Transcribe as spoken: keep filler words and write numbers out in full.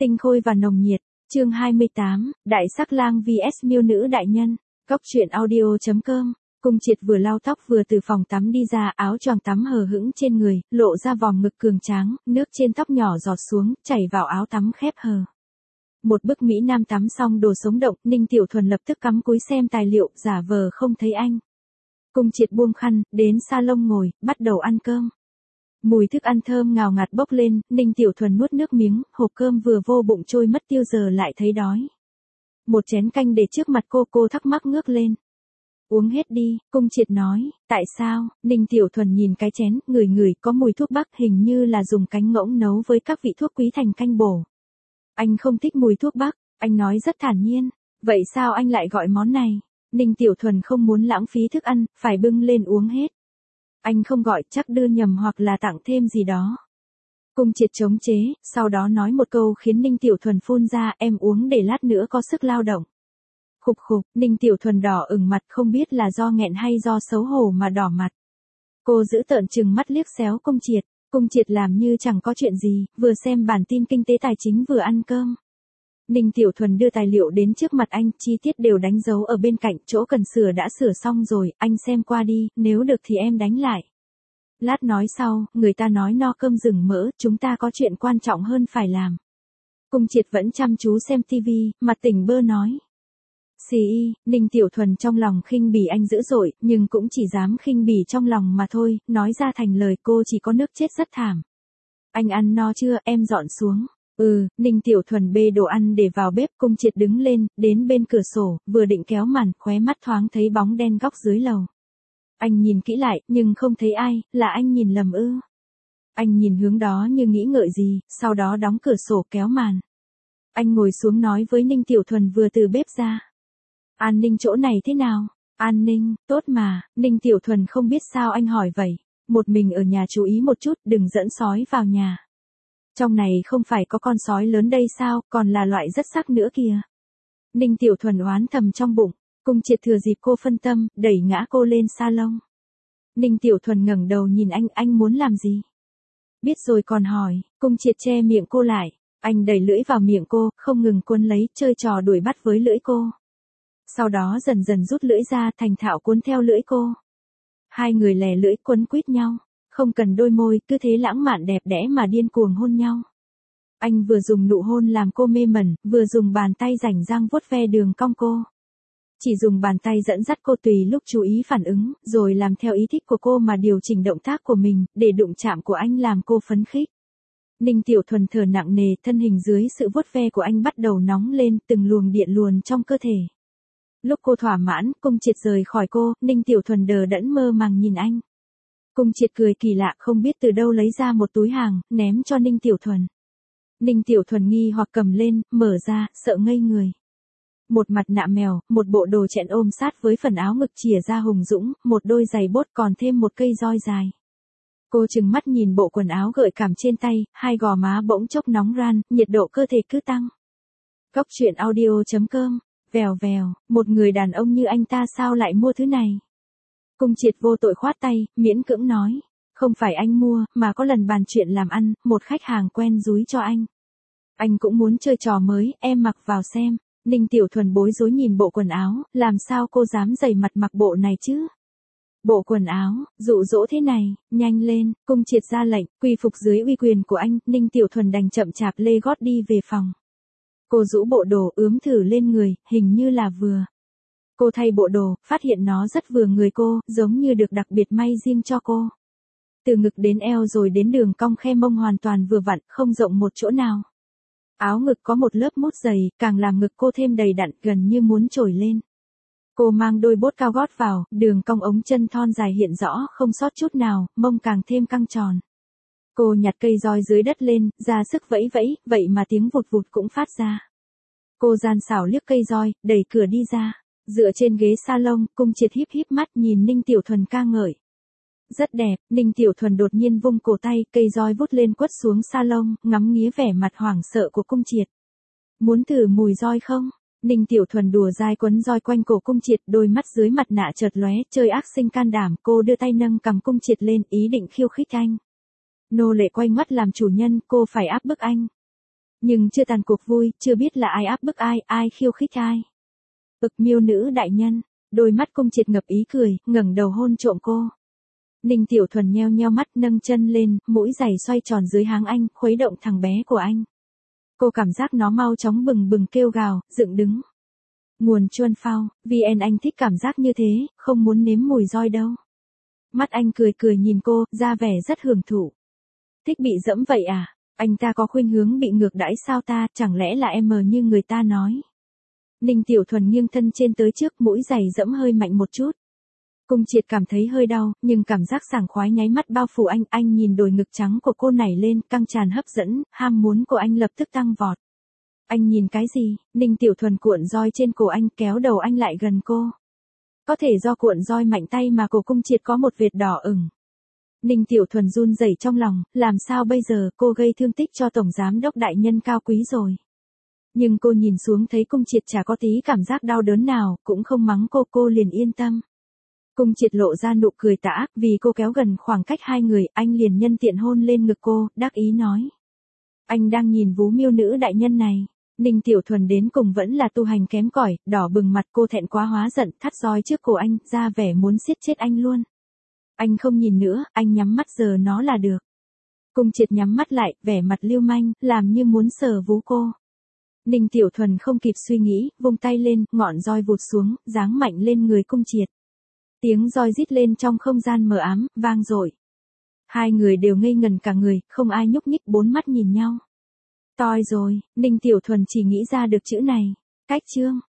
Tinh khôi và nồng nhiệt. Chương hai mươi tám, Đại sắc lang vs miêu nữ đại nhân. Cóc truyện audio chấm com. Cung Triệt vừa lau tóc vừa từ phòng tắm đi ra, áo choàng tắm hờ hững trên người, lộ ra vòng ngực cường tráng, nước trên tóc nhỏ giọt xuống, chảy vào áo tắm khép hờ. Một bức mỹ nam tắm xong đồ sống động, Ninh Tiểu Thuần lập tức cắm cúi xem tài liệu, giả vờ không thấy anh. Cung Triệt buông khăn, đến salon ngồi, bắt đầu ăn cơm. Mùi thức ăn thơm ngào ngạt bốc lên, Ninh Tiểu Thuần nuốt nước miếng, hộp cơm vừa vô bụng trôi mất tiêu giờ lại thấy đói. Một chén canh để trước mặt cô, cô thắc mắc ngước lên. Uống hết đi, Cung Triệt nói. Tại sao? Ninh Tiểu Thuần nhìn cái chén, ngửi ngửi có mùi thuốc bắc, hình như là dùng cánh ngỗng nấu với các vị thuốc quý thành canh bổ. Anh không thích mùi thuốc bắc, anh nói rất thản nhiên. Vậy sao anh lại gọi món này? Ninh Tiểu Thuần không muốn lãng phí thức ăn, phải bưng lên uống hết. Anh không gọi, chắc đưa nhầm hoặc là tặng thêm gì đó. Cung Triệt chống chế, sau đó nói một câu khiến Ninh Tiểu Thuần phun ra, em uống để lát nữa có sức lao động. Khục khục, Ninh Tiểu Thuần đỏ ửng mặt, không biết là do nghẹn hay do xấu hổ mà đỏ mặt. Cô giữ tợn trừng mắt liếc xéo Cung Triệt. Cung Triệt làm như chẳng có chuyện gì, vừa xem bản tin kinh tế tài chính vừa ăn cơm. Ninh Tiểu Thuần đưa tài liệu đến trước mặt anh, chi tiết đều đánh dấu ở bên cạnh, chỗ cần sửa đã sửa xong rồi, anh xem qua đi, nếu được thì em đánh lại. Lát nói sau, người ta nói no cơm rừng mỡ, chúng ta có chuyện quan trọng hơn phải làm. Cung Triệt vẫn chăm chú xem tivi, mặt tỉnh bơ nói. Xì y, Ninh Tiểu Thuần trong lòng khinh bỉ anh dữ dội, nhưng cũng chỉ dám khinh bỉ trong lòng mà thôi, nói ra thành lời cô chỉ có nước chết rất thảm. Anh ăn no chưa, em dọn xuống. Ừ, Ninh Tiểu Thuần bê đồ ăn để vào bếp. Cung Triệt đứng lên, đến bên cửa sổ, vừa định kéo màn, khóe mắt thoáng thấy bóng đen góc dưới lầu. Anh nhìn kỹ lại, nhưng không thấy ai, là anh nhìn lầm ư. Anh nhìn hướng đó như nghĩ ngợi gì, sau đó đóng cửa sổ kéo màn. Anh ngồi xuống nói với Ninh Tiểu Thuần vừa từ bếp ra. An ninh chỗ này thế nào? An ninh, tốt mà. Ninh Tiểu Thuần không biết sao anh hỏi vậy. Một mình ở nhà chú ý một chút, đừng dẫn sói vào nhà. Trong này không phải có con sói lớn đây sao, còn là loại rất sắc nữa kìa. Ninh Tiểu Thuần oán thầm trong bụng. Cung Triệt thừa dịp cô phân tâm, đẩy ngã cô lên salon. Ninh Tiểu Thuần ngẩng đầu nhìn anh, anh muốn làm gì? Biết rồi còn hỏi. Cung Triệt che miệng cô lại. Anh đẩy lưỡi vào miệng cô, không ngừng cuốn lấy, chơi trò đuổi bắt với lưỡi cô. Sau đó dần dần rút lưỡi ra, thành thạo cuốn theo lưỡi cô. Hai người lè lưỡi quấn quýt nhau, không cần đôi môi, cứ thế lãng mạn đẹp đẽ mà điên cuồng hôn nhau. Anh vừa dùng nụ hôn làm cô mê mẩn, vừa dùng bàn tay rảnh rang vuốt ve đường cong cô. Chỉ dùng bàn tay dẫn dắt cô tùy lúc chú ý phản ứng, rồi làm theo ý thích của cô mà điều chỉnh động tác của mình, để đụng chạm của anh làm cô phấn khích. Ninh Tiểu Thuần thở nặng nề, thân hình dưới sự vuốt ve của anh bắt đầu nóng lên, từng luồng điện luồn trong cơ thể. Lúc cô thỏa mãn, Cung Triệt rời khỏi cô, Ninh Tiểu Thuần đờ đẫn mơ màng nhìn anh. Cung Triệt cười kỳ lạ, không biết từ đâu lấy ra một túi hàng, ném cho Ninh Tiểu Thuần. Ninh Tiểu Thuần nghi hoặc cầm lên, mở ra, sợ ngây người. Một mặt nạ mèo, một bộ đồ chẽn ôm sát với phần áo ngực chìa ra hùng dũng, một đôi giày bốt còn thêm một cây roi dài. Cô trừng mắt nhìn bộ quần áo gợi cảm trên tay, hai gò má bỗng chốc nóng ran, nhiệt độ cơ thể cứ tăng. Cóc truyện audio chấm com. Vèo vèo, một người đàn ông như anh ta sao lại mua thứ này? Cung Triệt vô tội khoát tay, miễn cưỡng nói. Không phải anh mua, mà có lần bàn chuyện làm ăn, một khách hàng quen dúi cho anh. Anh cũng muốn chơi trò mới, em mặc vào xem. Ninh Tiểu Thuần bối rối nhìn bộ quần áo, làm sao cô dám dày mặt mặc bộ này chứ? Bộ quần áo, dụ dỗ thế này, nhanh lên. Cung Triệt ra lệnh, quy phục dưới uy quyền của anh, Ninh Tiểu Thuần đành chậm chạp lê gót đi về phòng. Cô rũ bộ đồ ướm thử lên người, hình như là vừa. Cô thay bộ đồ, phát hiện nó rất vừa người cô, giống như được đặc biệt may riêng cho cô. Từ ngực đến eo rồi đến đường cong khe mông hoàn toàn vừa vặn, không rộng một chỗ nào. Áo ngực có một lớp mút dày, càng làm ngực cô thêm đầy đặn, gần như muốn trồi lên. Cô mang đôi bốt cao gót vào, đường cong ống chân thon dài hiện rõ, không sót chút nào, mông càng thêm căng tròn. Cô nhặt cây roi dưới đất lên, ra sức vẫy vẫy, vậy mà tiếng vụt vụt cũng phát ra. Cô gian xảo liếc cây roi, đẩy cửa đi ra. Dựa trên ghế salon, Cung Triệt híp híp mắt nhìn Ninh Tiểu Thuần ca ngợi. Rất đẹp, Ninh Tiểu Thuần đột nhiên vung cổ tay, cây roi vút lên quất xuống salon, ngắm nghía vẻ mặt hoảng sợ của Cung Triệt. Muốn thử mùi roi không? Ninh Tiểu Thuần đùa dai quấn roi quanh cổ Cung Triệt, đôi mắt dưới mặt nạ chợt lóe, chơi ác sinh can đảm, cô đưa tay nâng cằm Cung Triệt lên, ý định khiêu khích anh. Nô lệ quay ngoắt làm chủ nhân, cô phải áp bức anh. Nhưng chưa tàn cuộc vui, chưa biết là ai áp bức ai, ai khiêu khích ai. Ực miêu nữ đại nhân, đôi mắt Cung Triệt ngập ý cười, ngẩng đầu hôn trộm cô. Ninh Tiểu Thuần nheo nheo mắt nâng chân lên, mũi giày xoay tròn dưới háng anh, khuấy động thằng bé của anh. Cô cảm giác nó mau chóng bừng bừng kêu gào, dựng đứng. Nguồn Chuan Phao, vê en anh thích cảm giác như thế, không muốn nếm mùi roi đâu. Mắt anh cười cười nhìn cô, ra vẻ rất hưởng thụ. Thích bị dẫm vậy à? Anh ta có khuynh hướng bị ngược đãi sao ta, chẳng lẽ là em mờ như người ta nói. Ninh Tiểu Thuần nghiêng thân trên tới trước, mũi giày dẫm hơi mạnh một chút. Cung Triệt cảm thấy hơi đau, nhưng cảm giác sảng khoái nháy mắt bao phủ anh, anh nhìn đồi ngực trắng của cô nảy lên, căng tràn hấp dẫn, ham muốn của anh lập tức tăng vọt. Anh nhìn cái gì? Ninh Tiểu Thuần cuộn roi trên cổ anh, kéo đầu anh lại gần cô. Có thể do cuộn roi mạnh tay mà cổ Cung Triệt có một vệt đỏ ửng. Ninh Tiểu Thuần run rẩy trong lòng, làm sao bây giờ, cô gây thương tích cho Tổng Giám Đốc đại nhân cao quý rồi. Nhưng cô nhìn xuống thấy Cung Triệt chả có tí cảm giác đau đớn nào, cũng không mắng cô, cô liền yên tâm. Cung Triệt lộ ra nụ cười tà ác, vì cô kéo gần khoảng cách hai người, anh liền nhân tiện hôn lên ngực cô, đắc ý nói. Anh đang nhìn vú miêu nữ đại nhân này. Ninh Tiểu Thuần đến cùng vẫn là tu hành kém cỏi, đỏ bừng mặt, cô thẹn quá hóa giận, thắt roi trước cổ anh, ra vẻ muốn siết chết anh luôn. Anh không nhìn nữa, anh nhắm mắt giờ nó là được. Cung Triệt nhắm mắt lại, vẻ mặt lưu manh, làm như muốn sờ vú cô. Ninh Tiểu Thuần không kịp suy nghĩ, vung tay lên, ngọn roi vụt xuống, giáng mạnh lên người Cung Triệt. Tiếng roi rít lên trong không gian mờ ám, vang dội. Hai người đều ngây ngần cả người, không ai nhúc nhích, bốn mắt nhìn nhau. Toi rồi, Ninh Tiểu Thuần chỉ nghĩ ra được chữ này. Cách chương.